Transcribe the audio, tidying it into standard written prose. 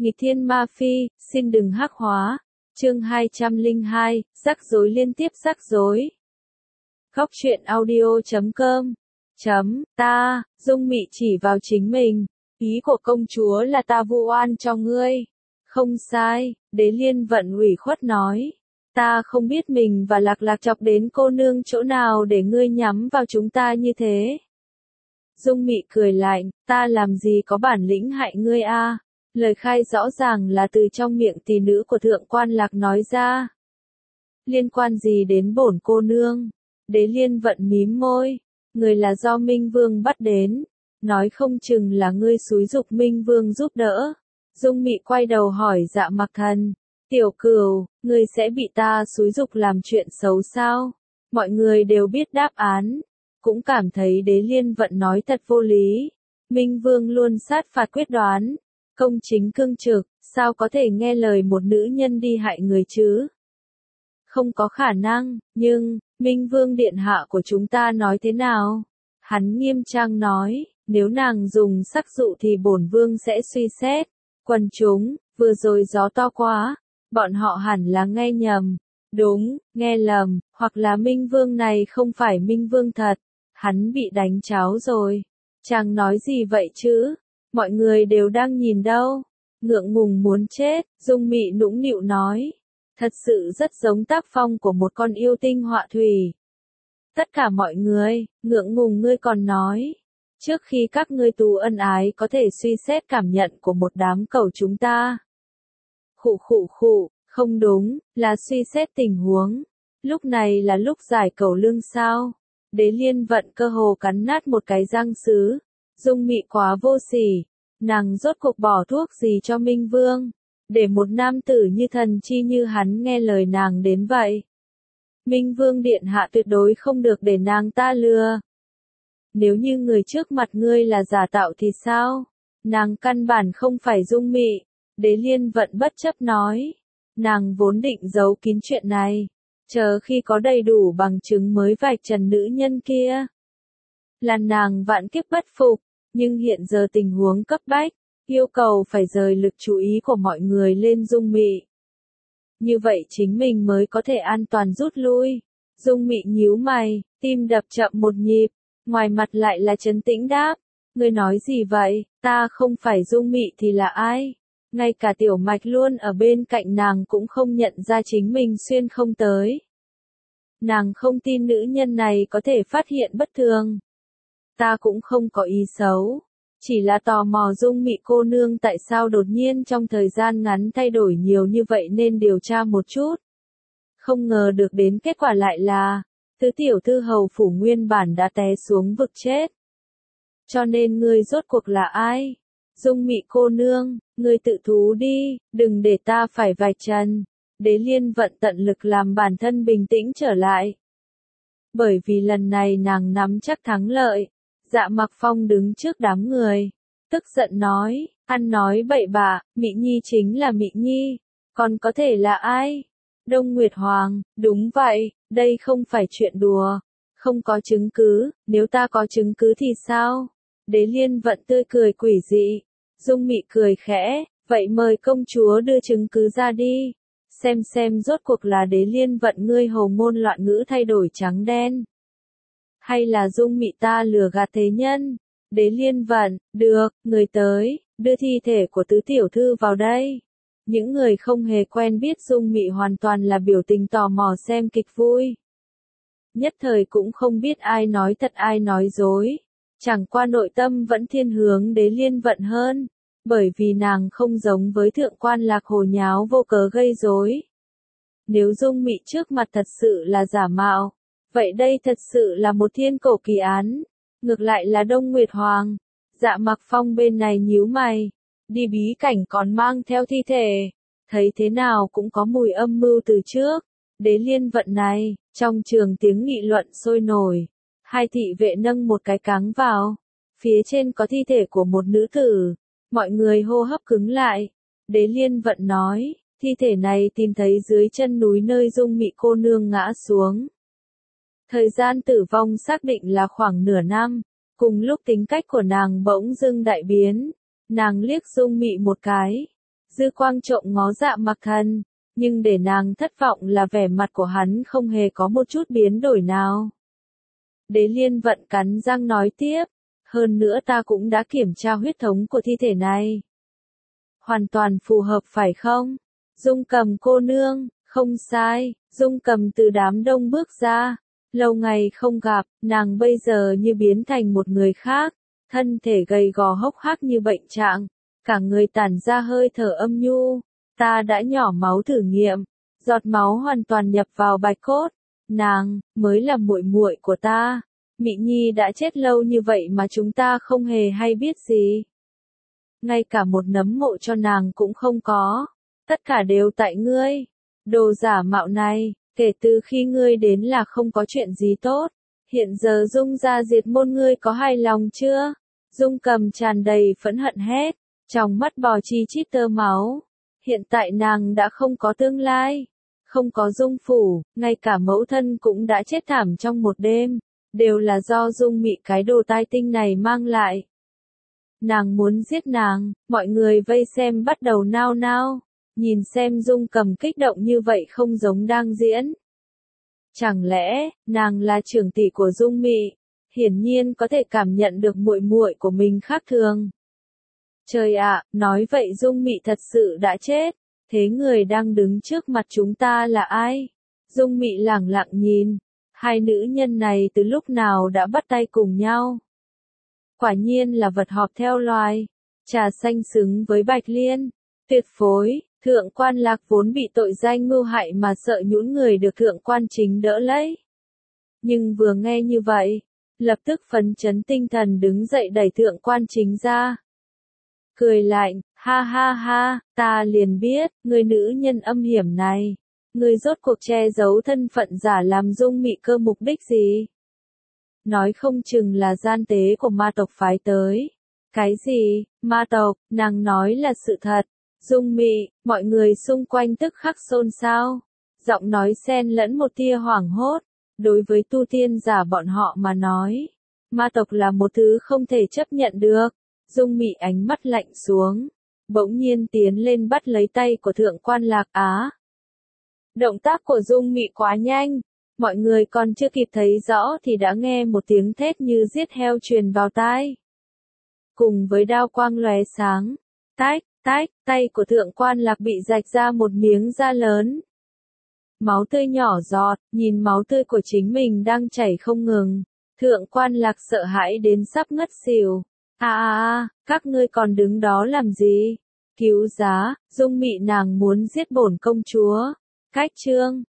Nghịch thiên ma phi, xin đừng hắc hóa. Chương 202, rắc rối liên tiếp rắc rối. Góc truyện audio.com. Ta, Dung Mị chỉ vào chính mình. Ý của công chúa là ta vu oan cho ngươi. Không sai, Đế Liên Vận ủy khuất nói. Ta không biết mình và Lạc Lạc chọc đến cô nương chỗ nào để ngươi nhắm vào chúng ta như thế. Dung Mị cười lạnh, ta làm gì có bản lĩnh hại ngươi a? Lời khai rõ ràng là từ trong miệng tỷ nữ của thượng quan Lạc nói ra. Liên quan gì đến bổn cô nương? Đế Liên Vận mím môi, người là do Minh Vương bắt đến, nói không chừng là ngươi xúi giục Minh Vương giúp đỡ. Dung Mị quay đầu hỏi Dạ Mặc Thần, tiểu cửu, ngươi sẽ bị ta xúi giục làm chuyện xấu sao? Mọi người đều biết đáp án, cũng cảm thấy Đế Liên Vận nói thật vô lý. Minh Vương luôn sát phạt quyết đoán, công chính cương trực, sao có thể nghe lời một nữ nhân đi hại người chứ? Không có khả năng, nhưng, Minh Vương điện hạ của chúng ta nói thế nào? Hắn nghiêm trang nói, nếu nàng dùng sắc dụ thì bổn vương sẽ suy xét. Quần chúng, vừa rồi gió to quá, bọn họ hẳn là nghe nhầm. Đúng, nghe lầm, hoặc là Minh Vương này không phải Minh Vương thật. Hắn bị đánh cháo rồi. Chàng nói gì vậy chứ? Mọi người đều đang nhìn đâu. Ngượng ngùng muốn chết, Dung Mị nũng nịu nói. Thật sự rất giống tác phong của một con yêu tinh họa thủy. Tất cả mọi người, ngượng ngùng ngươi còn nói. Trước khi các ngươi tù ân ái có thể suy xét cảm nhận của một đám cẩu chúng ta. Khụ, không đúng, là suy xét tình huống. Lúc này là lúc giải cẩu lương sao. Đế Liên Vận cơ hồ cắn nát một cái răng sứ. Dung Mị quá vô sỉ. Nàng rốt cuộc bỏ thuốc gì cho Minh Vương, để một nam tử như thần chi như hắn nghe lời nàng đến vậy. Minh Vương điện hạ tuyệt đối không được để nàng ta lừa. Nếu như người trước mặt ngươi là giả tạo thì sao? Nàng căn bản không phải Dung Mị. Đế Liên Vận bất chấp nói. Nàng vốn định giấu kín chuyện này, chờ khi có đầy đủ bằng chứng mới vạch trần nữ nhân kia. Là nàng vạn kiếp bất phục. Nhưng hiện giờ tình huống cấp bách, yêu cầu phải rời lực chú ý của mọi người lên Dung Mị. Như vậy chính mình mới có thể an toàn rút lui. Dung Mị nhíu mày, tim đập chậm một nhịp, ngoài mặt lại là trấn tĩnh đáp. Ngươi nói gì vậy, ta không phải Dung Mị thì là ai? Ngay cả Tiểu Mạch luôn ở bên cạnh nàng cũng không nhận ra chính mình xuyên không tới. Nàng không tin nữ nhân này có thể phát hiện bất thường. Ta cũng không có ý xấu, chỉ là tò mò Dung Mị cô nương tại sao đột nhiên trong thời gian ngắn thay đổi nhiều như vậy nên điều tra một chút. Không ngờ được đến kết quả lại là, tứ tiểu thư hầu phủ nguyên bản đã té xuống vực chết. Cho nên ngươi rốt cuộc là ai? Dung Mị cô nương, ngươi tự thú đi, đừng để ta phải vạch trần. Đế Liên Vận tận lực làm bản thân bình tĩnh trở lại. Bởi vì lần này nàng nắm chắc thắng lợi. Dạ Mặc Phong đứng trước đám người, tức giận nói, ăn nói bậy bạ, Mị Nhi chính là Mị Nhi, còn có thể là ai? Đông Nguyệt Hoàng, đúng vậy, đây không phải chuyện đùa, không có chứng cứ, nếu ta có chứng cứ thì sao? Đế Liên Vận tươi cười quỷ dị, Dung Mị cười khẽ, vậy mời công chúa đưa chứng cứ ra đi, xem rốt cuộc là Đế Liên Vận ngươi hồ ngôn loạn ngữ thay đổi trắng đen. Hay là Dung Mị ta lừa gạt thế nhân? Đế Liên Vận, được, người tới, đưa thi thể của tứ tiểu thư vào đây. Những người không hề quen biết Dung Mị hoàn toàn là biểu tình tò mò xem kịch vui. Nhất thời cũng không biết ai nói thật ai nói dối. Chẳng qua nội tâm vẫn thiên hướng Đế Liên Vận hơn, bởi vì nàng không giống với thượng quan Lạc hồ nháo vô cớ gây rối. Nếu Dung Mị trước mặt thật sự là giả mạo, vậy đây thật sự là một thiên cổ kỳ án. Ngược lại là Đông Nguyệt Hoàng. Dạ Mặc Phong bên này nhíu mày. Đi bí cảnh còn mang theo thi thể. Thấy thế nào cũng có mùi âm mưu từ trước. Đế Liên Vận này, trong trường tiếng nghị luận sôi nổi. Hai thị vệ nâng một cái cáng vào. Phía trên có thi thể của một nữ tử. Mọi người hô hấp cứng lại. Đế Liên Vận nói, thi thể này tìm thấy dưới chân núi nơi Dung Mị cô nương ngã xuống. Thời gian tử vong xác định là khoảng nửa năm, cùng lúc tính cách của nàng bỗng dưng đại biến, nàng liếc Dung Mị một cái. Dư Quang trộm ngó Dạ Mặc Thần, nhưng để nàng thất vọng là vẻ mặt của hắn không hề có một chút biến đổi nào. Đế Liên Vận cắn răng nói tiếp, hơn nữa ta cũng đã kiểm tra huyết thống của thi thể này. Hoàn toàn phù hợp phải không? Dung Cầm cô nương, không sai, Dung Cầm từ đám đông bước ra. Lâu ngày không gặp, nàng bây giờ như biến thành một người khác, thân thể gầy gò hốc hác như bệnh trạng, cả người tản ra hơi thở âm nhu. Ta đã nhỏ máu thử nghiệm, giọt máu hoàn toàn nhập vào bạch cốt, nàng mới là muội muội của ta. Mị Nhi đã chết lâu như vậy mà chúng ta không hề hay biết gì. Ngay cả một nấm mộ cho nàng cũng không có, tất cả đều tại ngươi. Đồ giả mạo này, kể từ khi ngươi đến là không có chuyện gì tốt. Hiện giờ Dung gia diệt môn ngươi có hài lòng chưa? Dung Cầm tràn đầy phẫn hận hét, trong mắt bò chi chít tơ máu. Hiện tại nàng đã không có tương lai, không có Dung phủ, ngay cả mẫu thân cũng đã chết thảm trong một đêm, đều là do Dung Mị cái đồ tai tinh này mang lại. Nàng muốn giết nàng, mọi người vây xem bắt đầu nao nao, nhìn xem Dung Cầm kích động như vậy không giống đang diễn. Chẳng lẽ, nàng là trưởng tỷ của Dung Mị, hiển nhiên có thể cảm nhận được muội muội của mình khác thường. Trời ạ, nói vậy Dung Mị thật sự đã chết, thế người đang đứng trước mặt chúng ta là ai? Dung Mị lẳng lặng nhìn, hai nữ nhân này từ lúc nào đã bắt tay cùng nhau. Quả nhiên là vật họp theo loài, trà xanh xứng với Bạch Liên, tuyệt phối. Thượng quan Lạc vốn bị tội danh mưu hại mà sợ nhũn người được thượng quan Chính đỡ lấy. Nhưng vừa nghe như vậy, lập tức phấn chấn tinh thần đứng dậy đẩy thượng quan Chính ra. Cười lạnh, ha ha ha, ta liền biết, người nữ nhân âm hiểm này, người rốt cuộc che giấu thân phận giả làm Dung Mị cơ mục đích gì? Nói không chừng là gian tế của ma tộc phái tới. Cái gì, ma tộc, nàng nói là sự thật. Dung Mị, mọi người xung quanh tức khắc xôn xao, giọng nói xen lẫn một tia hoảng hốt. Đối với tu tiên giả bọn họ mà nói, ma tộc là một thứ không thể chấp nhận được. Dung Mị ánh mắt lạnh xuống, bỗng nhiên tiến lên bắt lấy tay của thượng quan Lạc Á. Động tác của Dung Mị quá nhanh, mọi người còn chưa kịp thấy rõ thì đã nghe một tiếng thét như giết heo truyền vào tai. Cùng với đao quang lóe sáng, tách, tay của thượng quan Lạc bị rạch ra một miếng da lớn. Máu tươi nhỏ giọt, nhìn máu tươi của chính mình đang chảy không ngừng. Thượng quan Lạc sợ hãi đến sắp ngất xỉu. Các ngươi còn đứng đó làm gì? Cứu giá, Dung Mị nàng muốn giết bổn công chúa. Cách chương